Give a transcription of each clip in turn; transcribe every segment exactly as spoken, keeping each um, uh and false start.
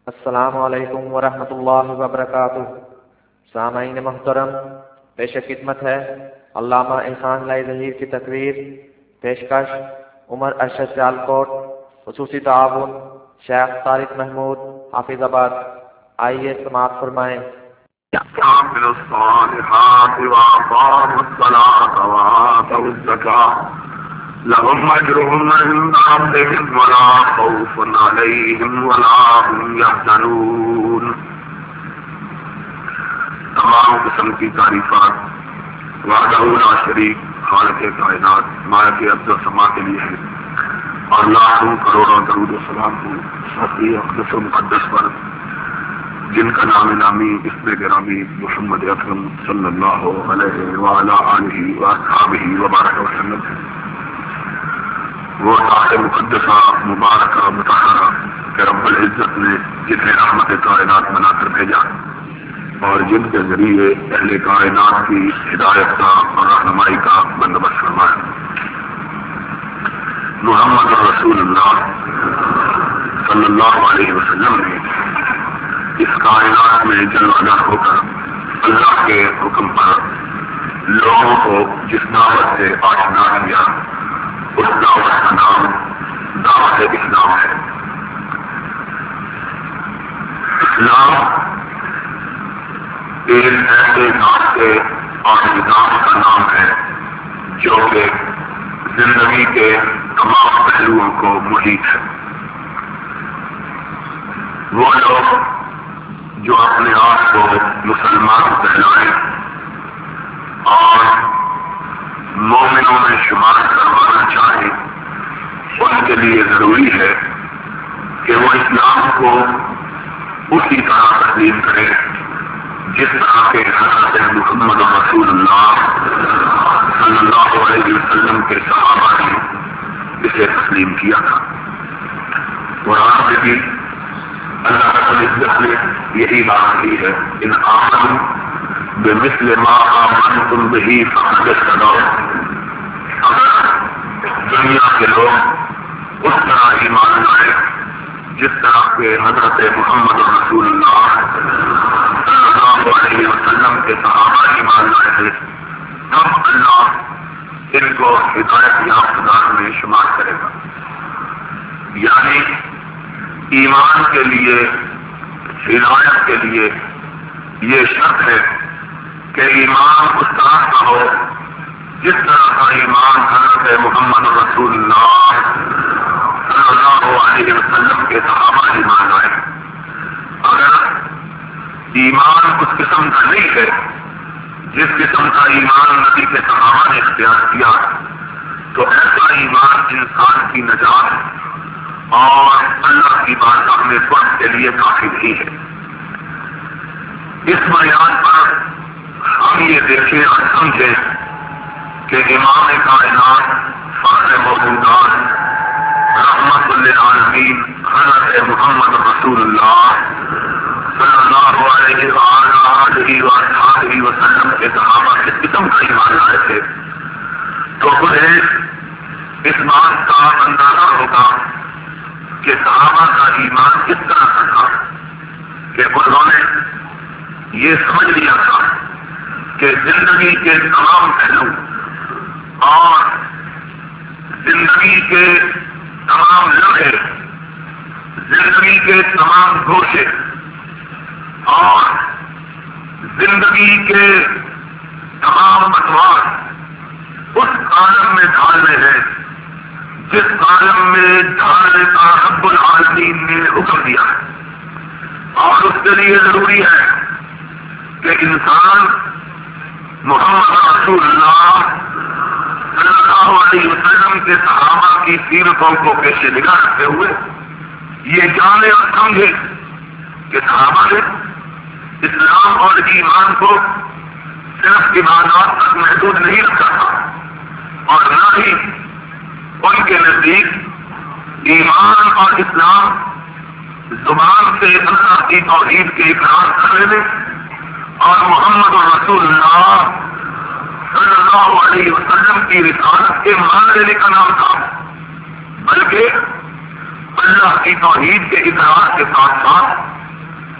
السلام علیکم ورحمۃ اللہ وبرکاتہ۔ سامعین محترم، پیش خدمت ہے علامہ احسان لائی ظہیر کی تقریر۔ پیشکش عمر ارشد سیالکوٹ، خصوصی تعاون شیخ طارق محمود حافظ آباد۔ آئیے سماعت فرمائیں۔ من الصالحات وأقاموا الصلاة وآتوا الزكاة لهم أجرهم عند ربهم ولا خوف عليهم ولا هم يحزنون۔ تمام قسم کی تعریفات وحدہ لا شریک خالق کائنات مالک ارض و سما کے لیے ہے، اور لاکھوں کروڑوں درود و سلام ہو صفی اقدس و مقدس پر جن کا نام نامی اسم گرامی محمد اکرم صلی اللہ علیہ وعلی آلہ واصحابہ وبارک وسلم ہے۔ وہ ذات مقدسہ مبارکہ مطہرہ کہ رب العزت نے جنہیں رحمت کائنات بنا کر بھیجا اور جن کے ذریعے اہل کائنات کی ہدایت کا اور رہنمائی کا بندوبست فرمایا۔ محمد رسول اللہ صلی اللہ علیہ وسلم نے اس کائنات میں جلوہ گر ہو کر اللہ کے حکم پر لوگوں کو جس دعوت سے آشنا کیا، اس دعوت کا نام دعوت اسلام ہے۔ اسلام ایک ایسے ناطے اور نظام کا نام ہے جو کہ زندگی کے تمام پہلوؤں کو محیط ہے۔ وہ لوگ جو اپنے آپ کو مسلمان کہلائیں اور مومنوں میں شمار کروانا چاہیں، ان کے لیے ضروری ہے کہ وہ اسلام کو اسی طرح تسلیم کریں جس طرح کے حضرت محمد رسول اللہ صلی اللہ علیہ وسلم کے صحابہ نے اسے تسلیم کیا تھا۔ قرآن میں بھی اللہ رب العزت نے یہی بات کی ہے، ان آمنوا بمثل ما آمنتم به فقد اهتدوا۔ اگر دنیا کے لوگ اس طرح ایمان لائے جس طرح کے حضرت محمد رسول اللہ صلی اللہ علیہ وسلم کے صحابہ ایمان لائے تھے، تب اللہ ان کو ہدایت یافتگان میں شمار کرے گا۔ یعنی ایمان کے لیے، ہدایت کے لیے یہ شرط ہے کہ ایمان اس طرح کا ہو جس طرح کا ایمان حضرت محمد رسول اللہ صلی اللہ علیہ وسلم کے صحابہ ایمان لائے۔ اگر ایمان اس قسم کا نہیں ہے جس قسم کا ایمان نبی کے صحابہ نے اختیار کیا، تو ایسا ایمان انسان کی نجات اور اللہ کی بارگاہ میں فرض کے لیے کافی نہیں ہے۔ اس بنیاد پر ہم یہ دیکھیں اور سمجھیں کہ امام کائنات فخر موجودات رحمت للعالمین حضرت محمد رسول اللہ صلی اللہ علیہ وآلہ وآلہ وسلم کے صحابہ کس قسم کا ایمان لائے تھے، تو انہیں اس بات کا اندازہ ہوگا کہ صحابہ کا ایمان کس طرح کا تھا کہ انہوں نے یہ سمجھ لیا تھا کہ زندگی کے تمام پہلو اور زندگی کے تمام لمحے، زندگی کے تمام گوشے اور زندگی کے تمام ادوار اس عالم میں ڈھالنے ہیں جس عالم میں ڈھالنے کا رب العالمین نے حکم دیا ہے، اور اس کے لیے ضروری ہے کہ انسان محمد رسول اللہ صلی اللہ علیہ وسلم کے صحابہ کی سیرتوں کو پیش نگاہ رکھتے ہوئے یہ جانے اور سمجھے کہ صحابہ نے اسلام اور ایمان کو صرف عبادات تک محدود نہیں رکھا تھا، اور نہ ہی ان کے نزدیک ایمان اور اسلام زبان سے اللہ کی توحید کے اقرار کر لینے اور محمد رسول اللہ صلی اللہ علیہ وسلم کی رسالت کے مان لینے کا نام تھا، بلکہ اللہ کی توحید کے اقرار کے ساتھ ساتھ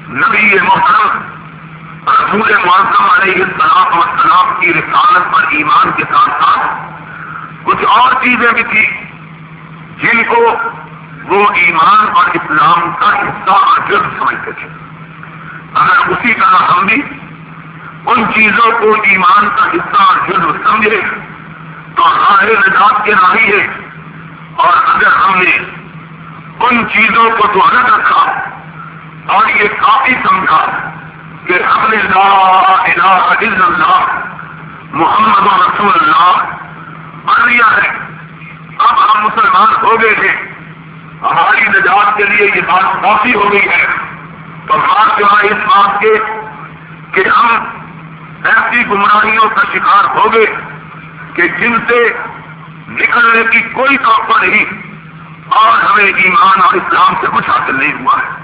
نبی محترم رسول معظم علیہ السلام والسلام کی رسالت پر ایمان کے ساتھ ساتھ کچھ اور چیزیں بھی تھی جن کو وہ ایمان اور اسلام کا حصہ اور جرم سمجھتے تھے. اگر اسی طرح ہم بھی ان چیزوں کو ایمان کا حصہ اور جرم سمجھے تو راہ نجات کے راہی ہے. اور اگر ہم نے ان چیزوں کو تو الگ رکھا اور یہ کافی سمجھا کہ ہم نے لا الہ الا اللہ محمد رسول اللہ پڑھ لیا ہے, اب ہم مسلمان ہو گئے تھے, ہماری نجات کے لیے یہ بات کافی ہو گئی ہے, تو بات جو ہے اس بات کے کہ ہم ایسی گمراہیوں کا شکار ہو گئے کہ جن سے نکلنے کی کوئی توقع نہیں اور ہمیں ایمان اور اسلام سے کچھ حاصل نہیں ہوا ہے.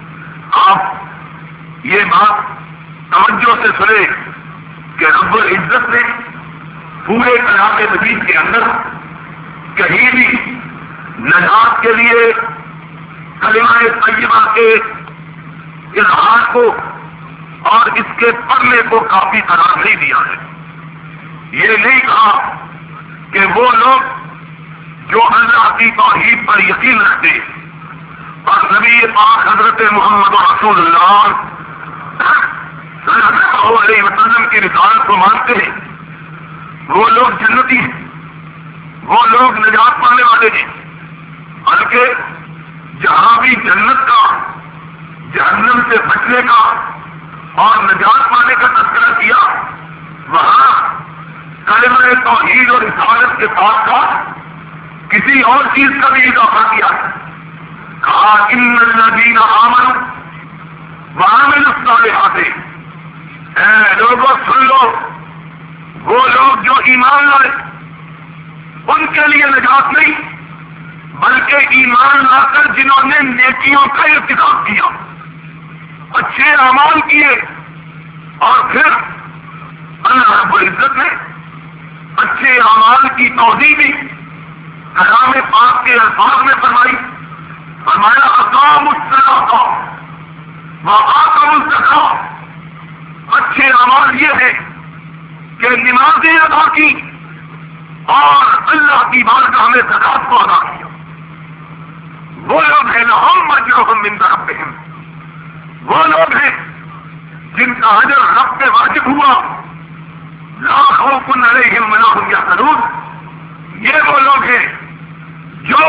آپ یہ بات توجہ سے سنے کہ رب العزت نے پورے کلام مجید کے اندر کہیں بھی نجات کے لیے کلمہ طیبہ کے اظہار کو اور اس کے پڑھنے کو کافی قرار نہیں دیا ہے. یہ نہیں کہا کہ وہ لوگ جو اللہ کی توحید پر یقین رکھتے اور نبی پاک حضرت محمد رسول اللہ صلی اللہ علیہ وسلم کی رسالت کو مانتے ہیں, وہ لوگ جنتی ہیں, وہ لوگ نجات پانے والے ہیں. بلکہ جہاں بھی جنت کا, جہنم سے بچنے کا اور نجات پانے کا تذکرہ کیا وہاں کلمہ توحید اور رسالت کے ساتھ ساتھ کسی اور چیز کا بھی اضافہ کیا. کہا ان الذین آمنوا وعملوا الصالحات, اے لوگوں سن لو, وہ لوگ جو ایمان لائے ان کے لیے نجات نہیں بلکہ ایمان لا کر جنہوں نے نیکیوں کا ارتکاب کیا, اچھے اعمال کیے, اور پھر اللہ رب العزت نے اچھے اعمال کی توضیح دی کلام پاک کے الفاظ میں فرمائی. فرمایا اقاموا الصلاۃ وآتوا الزکاۃ. اچھے اعمال یہ ہے کہ نمازیں ادا کی اور اللہ کی بارگاہ میں زکات کو ادا کیا. وہ لوگ ہیں لہم اجرہم عند ربہم, وہ لوگ ہیں جن کا اجر رب پہ واجب ہوا. لا خوف علیہم ولا هم یحزنون. یہ وہ لوگ ہیں جو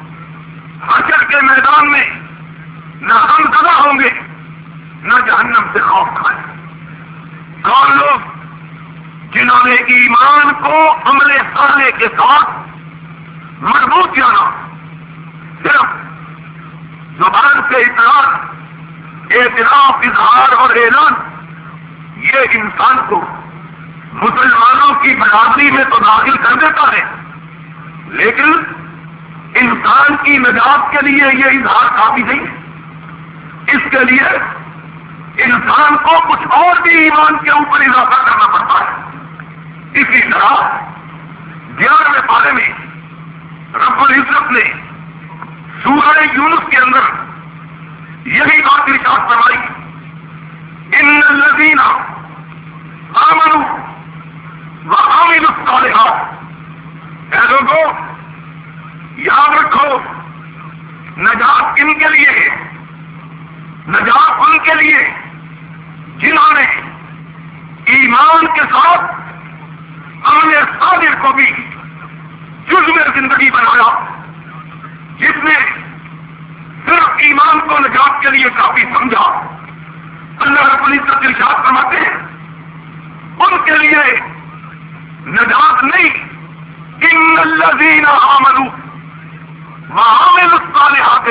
حشر کے میدان میں نہ غم زدہ ہوں گے نہ جہنم سے خوف کھائیں. کون لوگ؟ جنہوں نے ایمان کو عمل صالح کے ساتھ مربوط جانا, صرف زبان سے اطلاع, اعتراف, اظہار اور اعلان یہ انسان کو مسلمانوں کی برادری میں تو داخل کر دیتا ہے, لیکن انسان کی نجات کے لیے یہ اظہار کافی نہیں ہے. اس کے لیے انسان کو کچھ اور بھی ایمان کے اوپر اضافہ کرنا پڑتا ہے. اسی طرح گیارہویں پارے میں رب العزت نے سورہ یونس کے اندر یہی بات ارشاد فرمائی, ان الذین آمنوا وعملوا الصالحات. اے لوگوں یاد رکھو نجات کن کے لیے ہے؟ نجات ان کے لیے جنہوں نے ایمان کے ساتھ عمل صالح کو بھی جزو زندگی بنایا, جس نے صرف ایمان کو نجات کے لیے کافی سمجھا. اللہ رب العزت ارشاد فرماتے ہیں ان کے لیے نجات نہیں, ان الذین آمنوا وعملوا الصالحات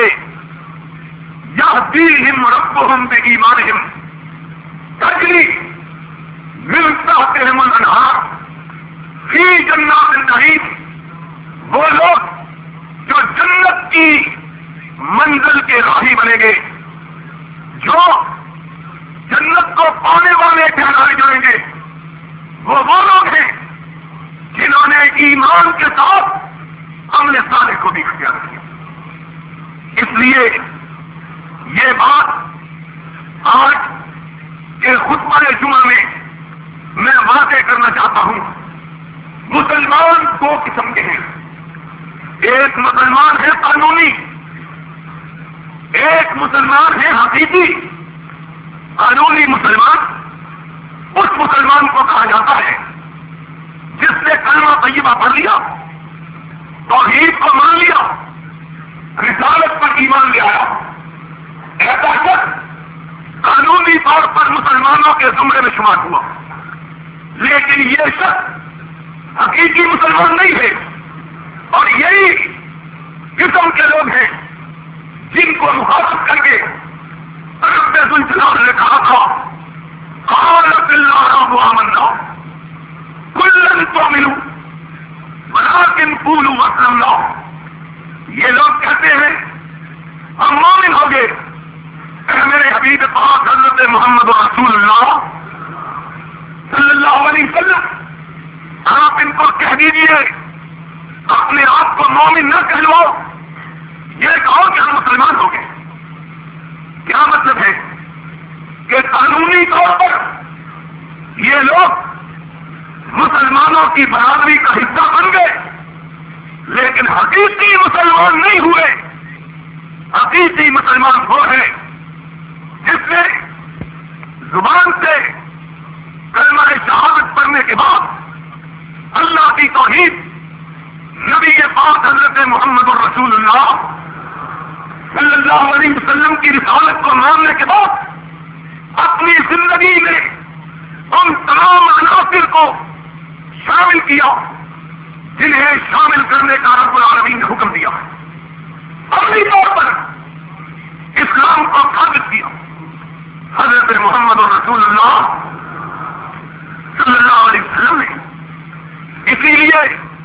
یہدیہم ربہم بایمانہم تجری من تحتہم الانہار فی جنات النعیم. وہ لوگ جو جنت کی منزل کے راہی بنے گے, جو جنت کو پانے والے ٹھہرائے جائیں گے, وہ وہ لوگ ہیں جنہوں نے ایمان کے ساتھ عمل صالح کو بھی اختیار کیا. اس لیے یہ بات خطبہ جمعہ میں میں واضح کرنا چاہتا ہوں، مسلمان دو قسم کے ہیں، ایک مسلمان ہے قانونی، ایک مسلمان ہے حقیقی۔ قانونی مسلمان اس مسلمان کو کہا جاتا ہے جس نے کلمہ طیبہ پڑھ لیا، توحید کو مان لیا، رسالت پر ایمان لے آیا، ایسا شخص قانونی طور پر مسلمانوں کے زمرے میں شمار ہوا، لیکن یہ شخص حقیقی مسلمان نہیں ہے۔ اور یہی قسم کے لوگ ہیں جن کو مخاطب کر کے رب ذوالجلال نے کہا تھا قالت الأعراب آمنا قل لن تؤمنوا ولكن قولوا اسلمنا۔ یہ لوگ کہتے ہیں ہم مومن ہو گئے، اے میرے حبیب پاک حضرت محمد رسول اللہ صلی اللہ علیہ وسلم آپ ان کو کہہ دیجیے اپنے آپ کو مومن نہ کہلو، یہ کہو کہ ہم مسلمان ہو گئے۔ کیا مطلب ہے کہ قانونی طور پر یہ لوگ مسلمانوں کی برادری کا حصہ بن گئے، لیکن حقیقی مسلمان نہیں ہوئے۔ حقیقی مسلمان وہ ہے جس نے زبان سے کلمہ شہادت پڑھنے کے بعد اللہ کی توحید، نبی پاک حضرت محمد الرسول اللہ صلی اللہ علیہ وسلم کی رسالت کو ماننے کے بعد اپنی زندگی میں ان تمام عناصر کو شامل کیا جنہیں شامل کرنے کا رب العالمین نے حکم دیا۔ عملی طور پر اسلام کو ثابت کیا حضرت محمد رسول اللہ صلی اللہ علیہ وسلم نے۔ اسی لیے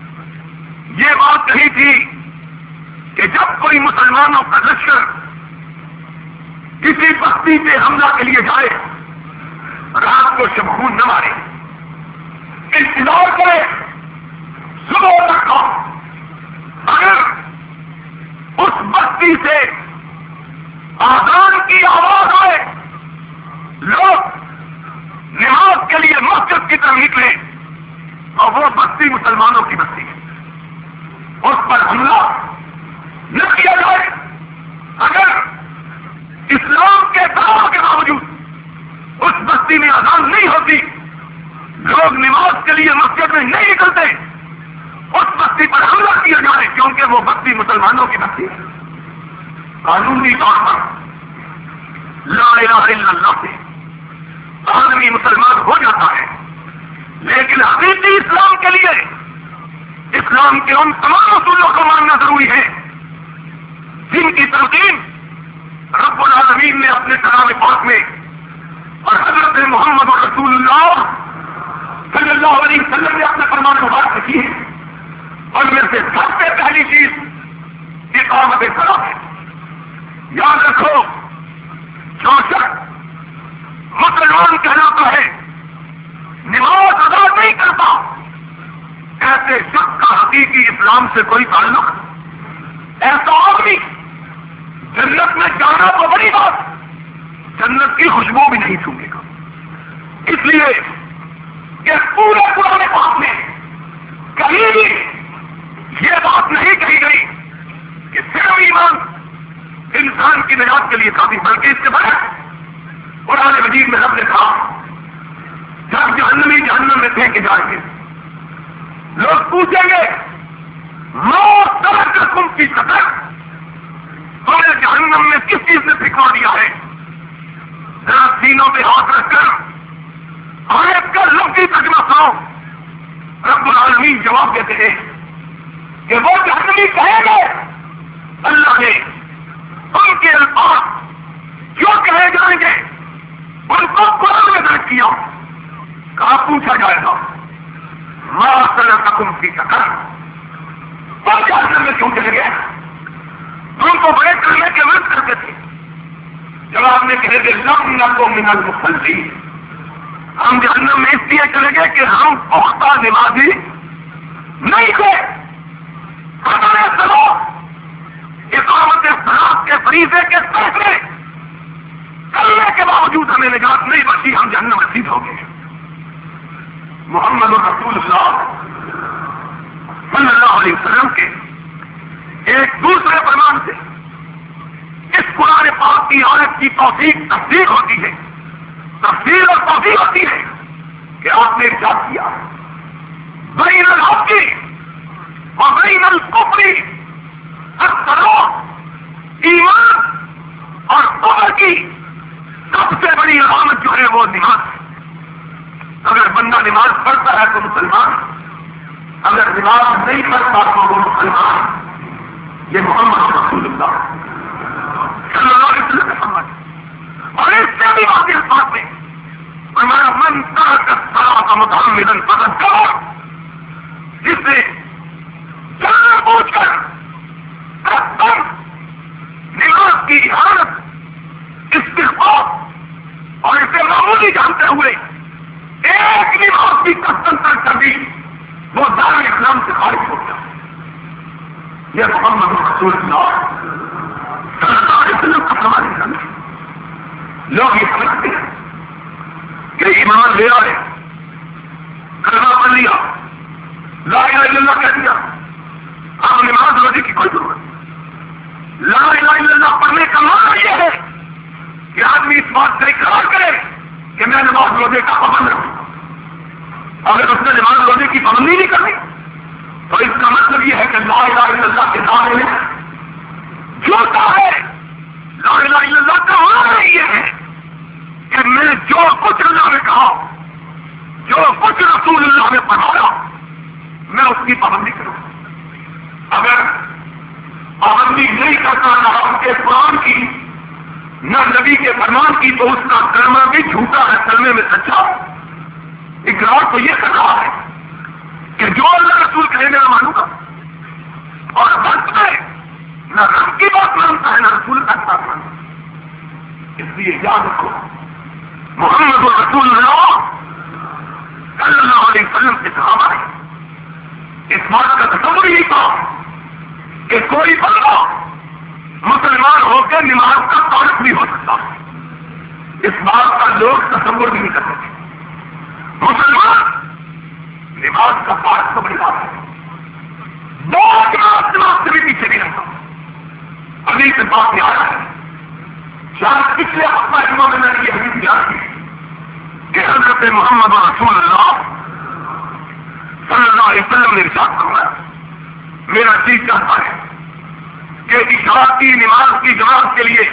یہ بات کہی تھی کہ جب کوئی مسلمانوں کا لشکر کسی بستی پہ حملہ کے لیے جائے، رات کو شبخون نہ مارے، انتظار کرے صبح تک کا۔ اگر اس بستی سے آزان کی آواز آئے، لوگ نماز کے لیے مسجد کی طرف نکلے اور وہ بستی مسلمانوں کی بستی ہے، اس پر حملہ نہ کیا جائے۔ اگر اسلام کے دعووں کے باوجود اس بستی میں اذان نہیں ہوتی، لوگ نماز کے لیے مسجد میں نہیں نکلتے، اس بستی پر حملہ کیا جائے کیونکہ وہ بستی مسلمانوں کی بستی ہے۔ قانونی طور پر لا الہ الا اللہ سے آدمی مسلمان ہو جاتا ہے، لیکن حقیقی اسلام کے لیے اسلام کے ان تمام اصولوں کو ماننا ضروری ہے جن کی تلقین رب العالمین نے اپنے کلام پاک میں اور حضرت محمد رسول اللہ صلی اللہ علیہ وسلم نے اپنے فرمان مبارک کی ہے۔ اور میں سے سب سے پہلی چیز اقامت صلاۃ ہے۔ یاد رکھو، جو شخص مسلمان کہلاتا ہے نماز ادا نہیں کرتا، ایسے شخص کا حقیقی اسلام سے کوئی تعلق۔ ایسا آدمی جنت میں جانا تو بڑی بات، جنت کی خوشبو بھی نہیں سونگے گا۔ اس لیے کہ پورے پرانے پاک میں کہیں بھی یہ بات نہیں کہی گئی کہ صرف ایمان انسان کی نجات کے لیے کافی، بلکہ اس کے بعد قرآن مجید میں رب نے کہا جب جہنمی جہنم میں پھینکے جائیں گے، لوگ پوچھیں گے موت ترک تم کی قدر، تمہیں جہنم میں کس چیز نے پھینکا دیا ہے؟ ذرا سینوں پہ ہاتھ رکھ کر آیت کا لفظی ترجمہ سنو۔ رب العالمین جواب دیتے ہیں کہ وہ جہنمی کہیں گے، اللہ نے ان کے الفاظ جو کہے جائیں گے ان کو قرآن میں درج کیا۔ کہا پوچھا جائے گا ما سلککم فی سقر، اور جہنم میں کیوں چلے گئے؟ تم کو بڑے کرنے کے ورد کرتے تھے۔ جواب میں کہے گے لم نکو من المصلین، ہم جہنم میں اس لیے چلے گئے کہ ہم پختہ نمازی نہیں تھے۔ قدر صلاۃ، اقامت صلاۃ کے فریضے کے فیصلے کرنے کے باوجود باوجود ہمیں نجات نہیں بچی، ہم جہنم رسید ہو گئے۔ محمد رسول اللہ صلی اللہ علیہ وسلم کے ایک دوسرے فرمان سے اس قرآن پاک کی آیت کی توثیق تصدیق ہوتی ہے، تفصیل اور توثیق ہوتی ہے کہ آپ نے ارشاد کیا بین الحق و بین الکفر الصلاۃ، ایمان اور کفر کی سب سے بڑی علامت جو ہے وہ نماز ہے۔ اگر بندہ نماز پڑھتا ہے تو مسلمان، اگر نماز نہیں پڑھتا تو وہ مسلمان۔ یہ محمد رسول اللہ صلی اللہ علیہ وسلم کا فرمان ہے۔ اور اس سے بھی واضح بات میں فرمایا من ترک الصلاۃ متعمدا فقد کفر، جس نے جان بوجھ کر قسم نماز کی حالت استغفار اور اسے معمولی جانتے ہوئے ایک نماز کی قسم ترک کر دی، وہ دار اسلام سے خارج ہو گیا۔ یہ محمد رسول اللہ صلی اللہ علیہ وسلم کا فرمان ہے۔ لوگ یہ سمجھتے ہیں کہ ایمان لے آئے، کلمہ پڑھ لیا، لا الہ الا اللہ کہہ دیا، اب نماز روزے کی کوئی ضرورت نہیں۔ لا الہ الا اللہ پڑھنے کا معنی یہ ہے کہ آدمی اس بات سے اقرار کرے کہ میں نماز روزے کا پابند رہوں۔ اگر اس نے نماز روزے کی پابندی نہیں کرنی تو اس کا مطلب یہ ہے کہ لا الہ الا اللہ کے دعوے میں جھوٹا ہے۔ لا الہ الا اللہ کا معنی یہ ہے کہ میں جو کچھ اللہ نے کہا، جو کچھ رسول اللہ نے پڑھایا، میں اس کی پابندی کروں۔ اگر پابندی نہیں کرتا نہ ان کے قرآن کی نہ نبی کے فرمان کی تو اس کا کلمہ بھی جھوٹا ہے، کلمے میں سچا۔ اقرار تو یہ کر رہا ہے کہ جو اللہ رسول کہے میں مانوں گا، اور بس میں نہ رب کی بات مانتا ہے نہ رسول کا بات مانتا ہے۔ اس لیے یاد رکھو محمد رسول اللہ صلی اللہ علیہ وسلم کے صحابہ ہے، اس بات کا تصور ہی تھا کہ کوئی بندہ مسلمان ہو کے نماز کا تعلق بھی ہو سکتا، اس بات کا لوگ تصور بھی نہیں کر سکتے۔ مسلمان نماز کا پارٹ تو بڑی بات ہے، دو جماعت جماعت سے بھی پیچھے نہیں رہتا۔ ابھی سے بات میں آیا ہے، شاید پچھلے ہفتہ جمعہ میں نے یہ حدیث بیان کی کہ حضرت محمد رسول اللہ صلی اللہ علیہ وسلم نے ارشاد فرمایا میرا جی چاہتا ہے کہ عشاء کی نماز کی جماعت کے لیے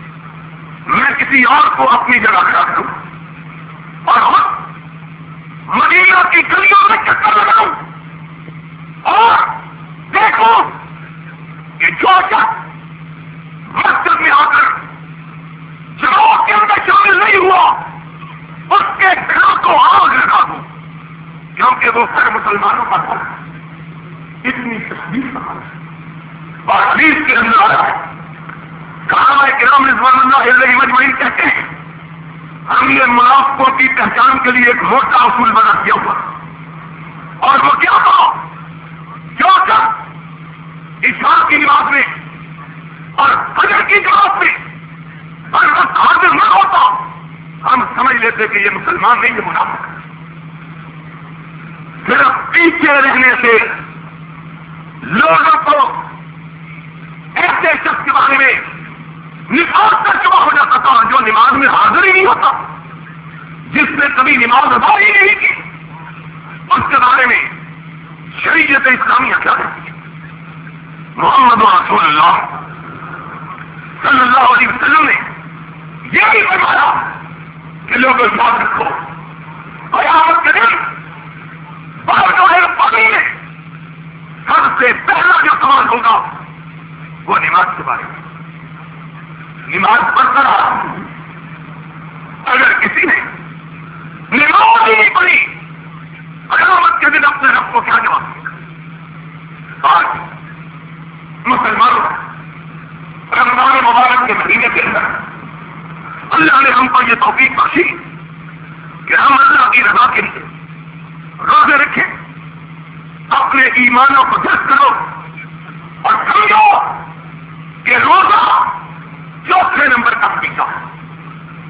میں کسی اور کو اپنی جگہ کھڑا کروں اور خود مدینہ کی گلیوں میں چکر لگاؤں اور دیکھو کہ جو شخص مسجد میں آ کر جماعت کے اندر شامل نہیں ہوا اس کے گھر کو آگ لگا دوں، کیونکہ وہ سر مسلمانوں کا تھا۔ اتنی تشبیہ اور حدیث کے اندر آیا ہے، صحابہ کرام رضوان اللہ علیہ مجمعین کہتے ہیں ہم نے منافقوں کی پہچان کے لیے ایک موٹا اصول بنا کیا ہوا، اور وہ کیا تھا؟ جو شخص عشاء کی نماز میں اور فجر کی جماعت میں ہر وقت حاضر نہ ہوتا ہم سمجھ لیتے کہ یہ مسلمان نہیں، یہ منافق ہے۔ صرف پیچھے رہنے سے لوگوں کو ایسے شخص کے بارے میں نفاق کا چبا ہو جاتا تھا جو نماز میں حاضر ہی نہیں ہوتا، جس نے کبھی نماز ادا ہی نہیں کی، اس کے بارے میں شریعت اسلامیہ کیا کہتی ہے؟ محمد رسول اللہ صلی اللہ علیہ وسلم نے یہ بھی فرمایا کہ لوگوں یاد رکھو قیامت کے دن پانی میں سب سے پہلا جو سوال ہوگا وہ نماز کے بارے میں۔ نماز پڑھتا رہا، اگر کسی نے نماز ہی نہیں پڑھی قیامت کے دن اپنے رب کو کیا جواب دے گا؟ آج مسلمانوں رمضان مبارک کے مہینے کے اندر اللہ نے ہم کو یہ توفیق بخشی کہ ہم اللہ کی رضا کے لیے روزے رکھیں، اپنے ایمانوں کو درست کرو اور سمجھو کہ روزہ چوتھے نمبر کا پیتا ہے۔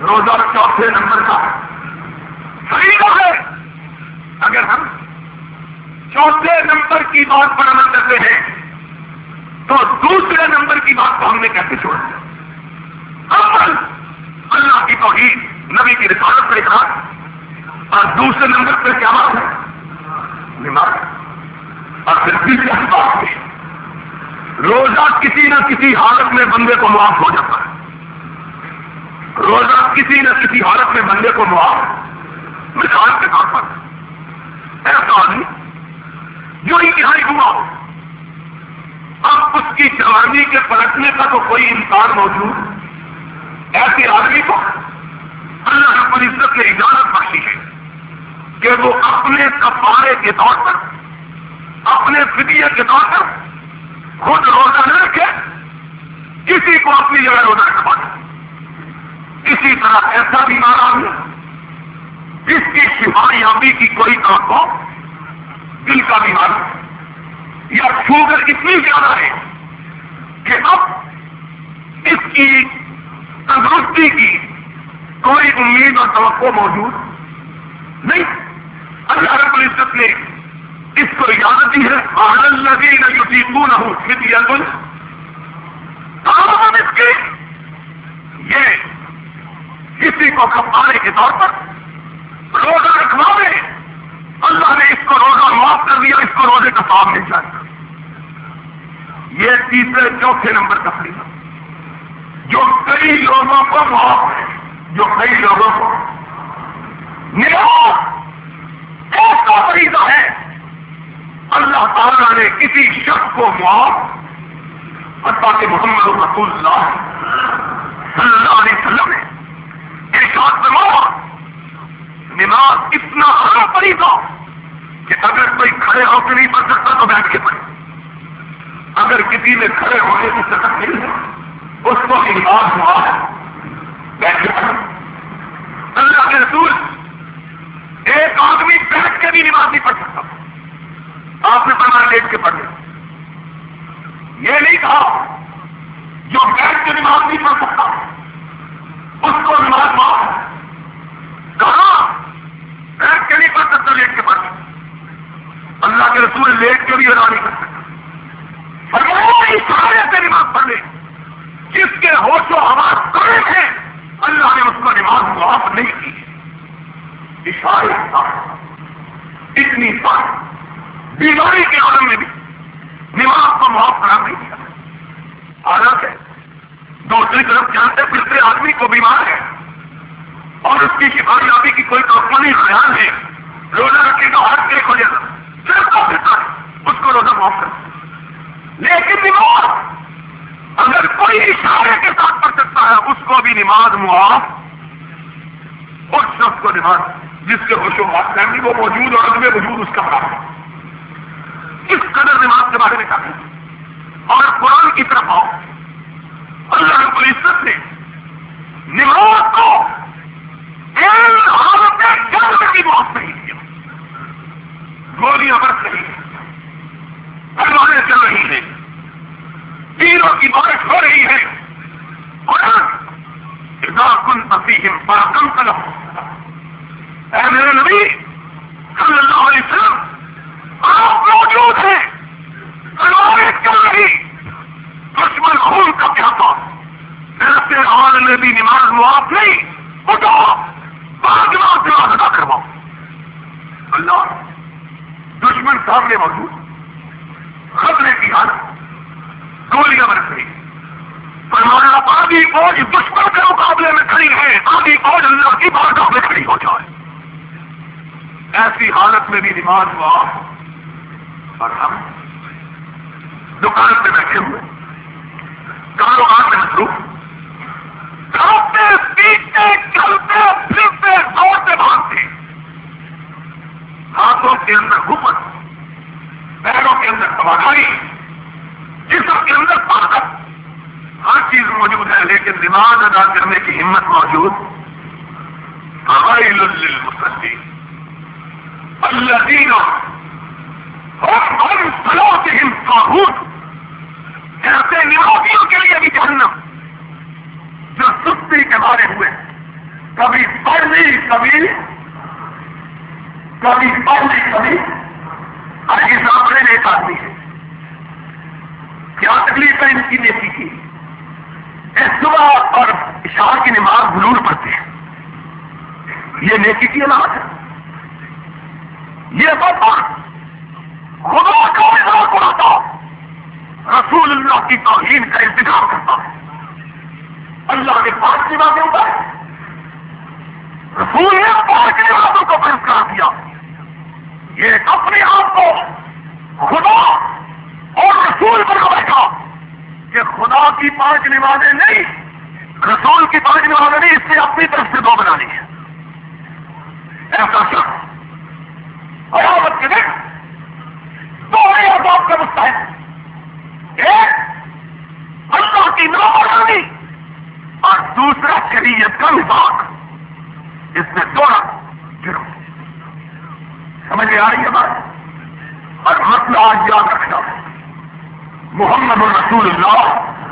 روزہ چوتھے نمبر کا صحیح ہے. اگر ہم چوتھے نمبر کی بات پر عمل کرتے ہیں تو دوسرے نمبر کی بات کو ہم نے کیسے چھوڑ دیا؟ اول اللہ کی توحید، نبی کی رسالت پر اقرار، اور دوسرے نمبر پہ کیا بات ہے؟ نماز. اور پھر تیسری بات ہے روزہ کسی نہ کسی حالت میں بندے کو معاف ہو جاتا ہے. روزہ کسی نہ کسی حالت میں بندے کو معاف. مثال کے طور پر ایسا آدمی جو انتہائی ہوا ہو، اب اس کی جوانی کے پلٹنے کا تو کوئی امکان موجود، ایسے آدمی کو اللہ رب العزت نے اجازت بخشی ہے کہ وہ اپنے کفارے کے طور پر، اپنے فدیے کے طور پر خود روزہ نہ رکھے، کسی کو اپنی جگہ روزہ رکھوا دے. اسی طرح ایسا بیمار آدمی جس کی شفا یابی کی کوئی توقع، دل کا بیمار یا شوگر اتنی زیادہ ہے کہ اب اس کی تندرستی کی کوئی امید اور توقع موجود نہیں. اللہ رب العزت نے اس کو اجازت دی ہے. وعلی الذین یطیقونہ فدیۃ طعام مسکین. یہ کسی کو کفارے کے طور پر روزہ رکھوا دے، اللہ نے اس کو روزہ معاف کر دیا، اس کو روزے کا ثواب مل جائے گا. یہ تیسرے چوتھے نمبر کا فریضہ جو کئی لوگوں کو معاف ہے، جو کئی لوگوں کو نماز ایسا فریضہ ہے اللہ تعالیٰ نے کسی شخص کو معاف، حتیٰ کہ محمد رسول اللہ صلی اللہ علیہ وسلم نے ارشاد فرمایا نماز اتنا اہم فریضہ کہ اگر کوئی کھڑے ہو کے نہیں پڑھ سکتا تو بیٹھ کے پڑھے. اگر کسی میں کھڑے ہونے کی طاقت نہیں ہے اس کو نماز معاف ہے، بیٹھ کے پڑھے. اللہ کے رسول ایک آدمی بیٹھ کے بھی نماز نہیں پڑھ سکتا، آپ نے فرمایا لیٹ کے پڑھ لے. یہ نہیں کہا جو بیٹھ کے نماز نہیں پڑھ سکتا اس کو نماز معاف ہے. کہاں بیٹھ کے نہیں پڑھ سکتا، لیٹ کے پڑھ. اللہ کے رسول لیٹ کے بھی ادا نہیں کر سکتا. فرمایا اشارے سے نماز پڑھ لے. جس کے ہوش و حواس قائم ہے اللہ نے اس کو نماز معاف نہیں کی. اشارے اتنی بات بیماری کے عالم میں بھی نماز کو معاف کرا نہیں کیا. حالانکہ دوسری طرف جانتے پھرتے آدمی کو بیمار ہے اور اس کی شفا یابی کی کوئی کمپنی خیال ہے، روزہ رکھے گا ہر ایک ہو جائے گا، چلتا پھرتا ہے، اس کو روزہ معاف کر. لیکن نماز اگر کوئی اشارے کے ساتھ پڑھ سکتا ہے اس کو بھی نماز معاف. اس شخص کو نماز جس کے ہوش و حواس فیملی وہ موجود اور عدم وجود اس کا برابر ہے. اس قدر نماز کے بارے میں کہا اور قرآن کی طرف آؤ. اللہ رب العزت نے نماز کو ایک حالت جنگ کی موت نہیں کیا. گولیاں برس رہی ہیں، تلواریں چل رہی ہیں، تیروں کی بارش ہو رہی ہے. قرآن اذا كنت فيهم فأقمت لهم الصلاة. اے میرے نبی صلی اللہ علیہ وسلم آپ موجود ہیں، تلواریں چل رہی، دشمن خون کا پیاسا، ایسے حال میں بھی نماز معاف نہیں. اٹھو پانچ نماز نماز ادا کرواؤ. اللہ دشمن سامنے موجود، خطرے کی حالت، گولیاں برس رہی. فرمایا آدھی فوج دشمن کے مقابلے میں کھڑی ہے، آدھی فوج اللہ کی بارگاہ میں کھڑی ہو جائے. ایسی حالت میں بھی نماز معاف. اور ہم دکان پہ بیٹھے ہوئے، کاروبار میں مصروف، کھاتے پیتے چلتے پھرتے دوڑتے بھاگتے، ہاتھوں کے اندر گھومت، پیروں کے اندر توانائی، جسم کے اندر طاقت، ہر چیز موجود ہے لیکن نماز ادا کرنے کی ہمت موجود. فویل للمصلین الذین هم عن صلاتهم ساہون. ایسے نمازیوں کے لیے بھی جہنم جو سستی کے مارے ہوئے کبھی کبھی پڑھ لی کبھی آج صاحب بڑے نیک آدمی ہے. کیا تکلیف ہے ان کی نیکی کی؟ اس صبح اور عشاء کی نماز ضرور پڑھتے ہیں. یہ نیکی کی علامت ہے. یہ بات خدا کا مذاق اڑاتا رسول اللہ کی توہین کا انتظام کرتا ہے. اللہ کے پاس کی باتیں ہوتا ہے. رسول نے پاک کی باتوں کو فرض کرا دیا. یہ اپنے آپ کو خدا اور رسول پر بیٹھا کہ خدا کی پانچ نمازیں نہیں, رسول کی پانچ نمازیں نہیں, اس نے اپنی طرف سے دو بنا لی ہے. ایسا شخص قیامت کے دن دو عذاب کا مستحق. ایک اللہ کی نافرمانی اور دوسرا شریعت کا مذاق. اس میں دونوں گروہ. سمجھ میں آ رہی ہے بات؟ اور مسئلہ آج یاد رکھنا ہے. محمد رسول اللہ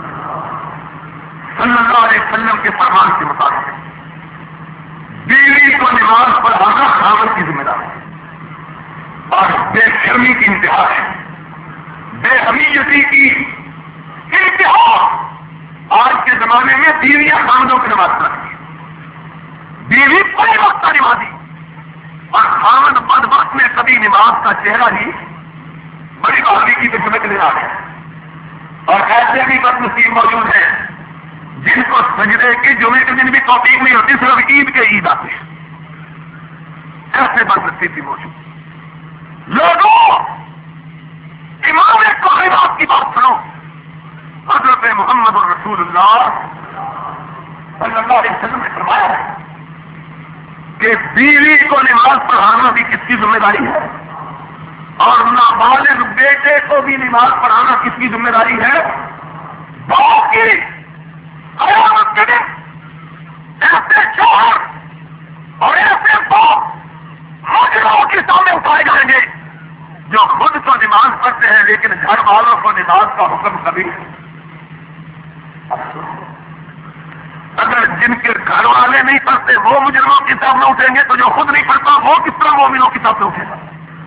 صلی اللہ علیہ وسلم کے فرمان کے مطابق بیوی کو نماز پڑھانا خاوند کی ذمہ داری ہے اور بے شرمی کی انتہا ہے, بے حمیتی کی انتہا. آج کے زمانے میں بیویاں خاوندوں کی نماز پڑھتی ہیں. بیوی پڑے وقت کا نمازی اور خاوند بد وقت میں کبھی نماز کا چہرہ ہی بڑی بہادری کی تو سمجھ لے آ گیا. اور ایسے بھی بد نصیب موجود ہیں جن کو سجدے کی جمعے کے دن بھی توفیق نہیں ہوتی, صرف عید کے عید آتے ہیں. ایسے بد نصیب بھی موجود. لوگوں امام کائنات کی بات سنو. حضرت محمد رسول اللہ صلی اللہ علیہ وسلم نے فرمایا ہے کہ بیوی کو نماز پڑھانا بھی کس کی ذمہ داری ہے اور نابالغ بیٹے کو بھی نماز پڑھانا کس کی ذمہ داری ہے؟ باپ کی. قیامت کے دن ایسے شوہر اور ایسے باپ مجرموں کے سامنے اٹھائے جائیں گے جو خود تو نماز پڑھتے ہیں لیکن گھر والوں کو نماز کا حکم کبھی. اگر جن کے گھر والے نہیں پڑھتے وہ مجرموں کے سامنے اٹھیں گے تو جو خود نہیں پڑھتا وہ کس طرح مومنوں کے سامنے اٹھے گا؟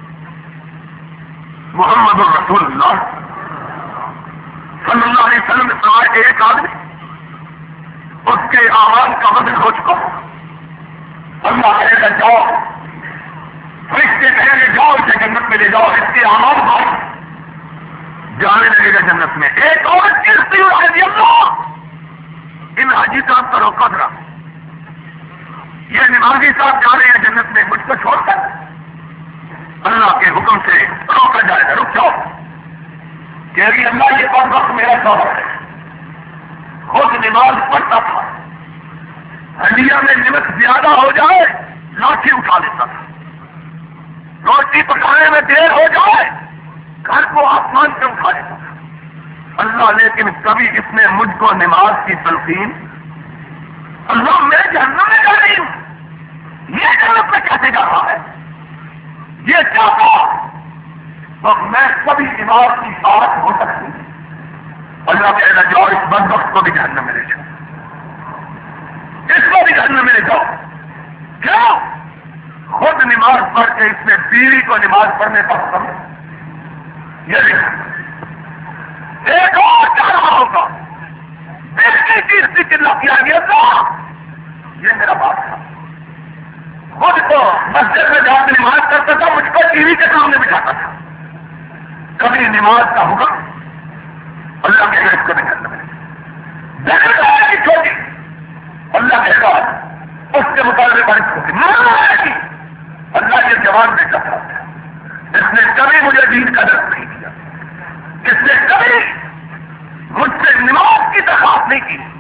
محمد رسول اللہ صلی اللہ علیہ وسلم نے فرمایا ایک آدمی اس کے آواز کا وزن ہو چکا. اللہ کہے گا جاؤ, فرشتے کہیں گے جاؤ اسے جنت میں لے جاؤ, اس کے آواز بھائی جانے لگے گا جنت میں. ایک عورت چیزتی ہے اللہ ان حاجی صاحب کا روکا تھا, یہ نمازی صاحب جا رہے ہیں جنت میں, مجھ کو چھوڑ کر اللہ کے حکم سے روکا جائے گا, رک جاؤ. کہہ رہی اللہ یہ بہت وقت میرا شوہر ہے, خود نماز پڑھتا تھا, ہنڈیا میں نمک زیادہ ہو جائے لاٹھی اٹھا لیتا تھا, روٹی پکانے میں دیر ہو جائے گھر کو آسمان سے اٹھا لیتا تھا. اللہ لیکن کبھی اس نے مجھ کو نماز کی تلقین, اللہ میں جہنم میں جا رہی ہوں, یہ جنت میں کیسے جا رہا ہے, یہ کیا تھا, تو میں کبھی نماز کی بات ہو سکتی. اللہ کہے گا جاؤ اس بدبخت کو بھی جہنم میں لے جاؤ, اس کو بھی جہنم میں لے جاؤ. کیوں؟ خود نماز پڑھ کے اس نے بیوی کو نماز پڑھنے کا حکم. یہ ایک اور کیا رہا ہوگا, ایسی چیز کی چلا کیا گیا تھا, یہ میرا بات تھا. خود کو مسجد میں جا کے نماز کرتا تھا, مجھ کو ٹی وی کے سامنے بٹھاتا تھا. کبھی نماز کا حکم اللہ کہے گا اس کو نہیں کرنا ہے چھوٹی, اللہ کہے گا اس کے مقابلے بڑی چھوٹی. اللہ یہ جوان بیٹا تھا, اس نے کبھی مجھے دین کا درد نہیں دیا, اس نے کبھی مجھ سے نماز کی درخواست نہیں کی.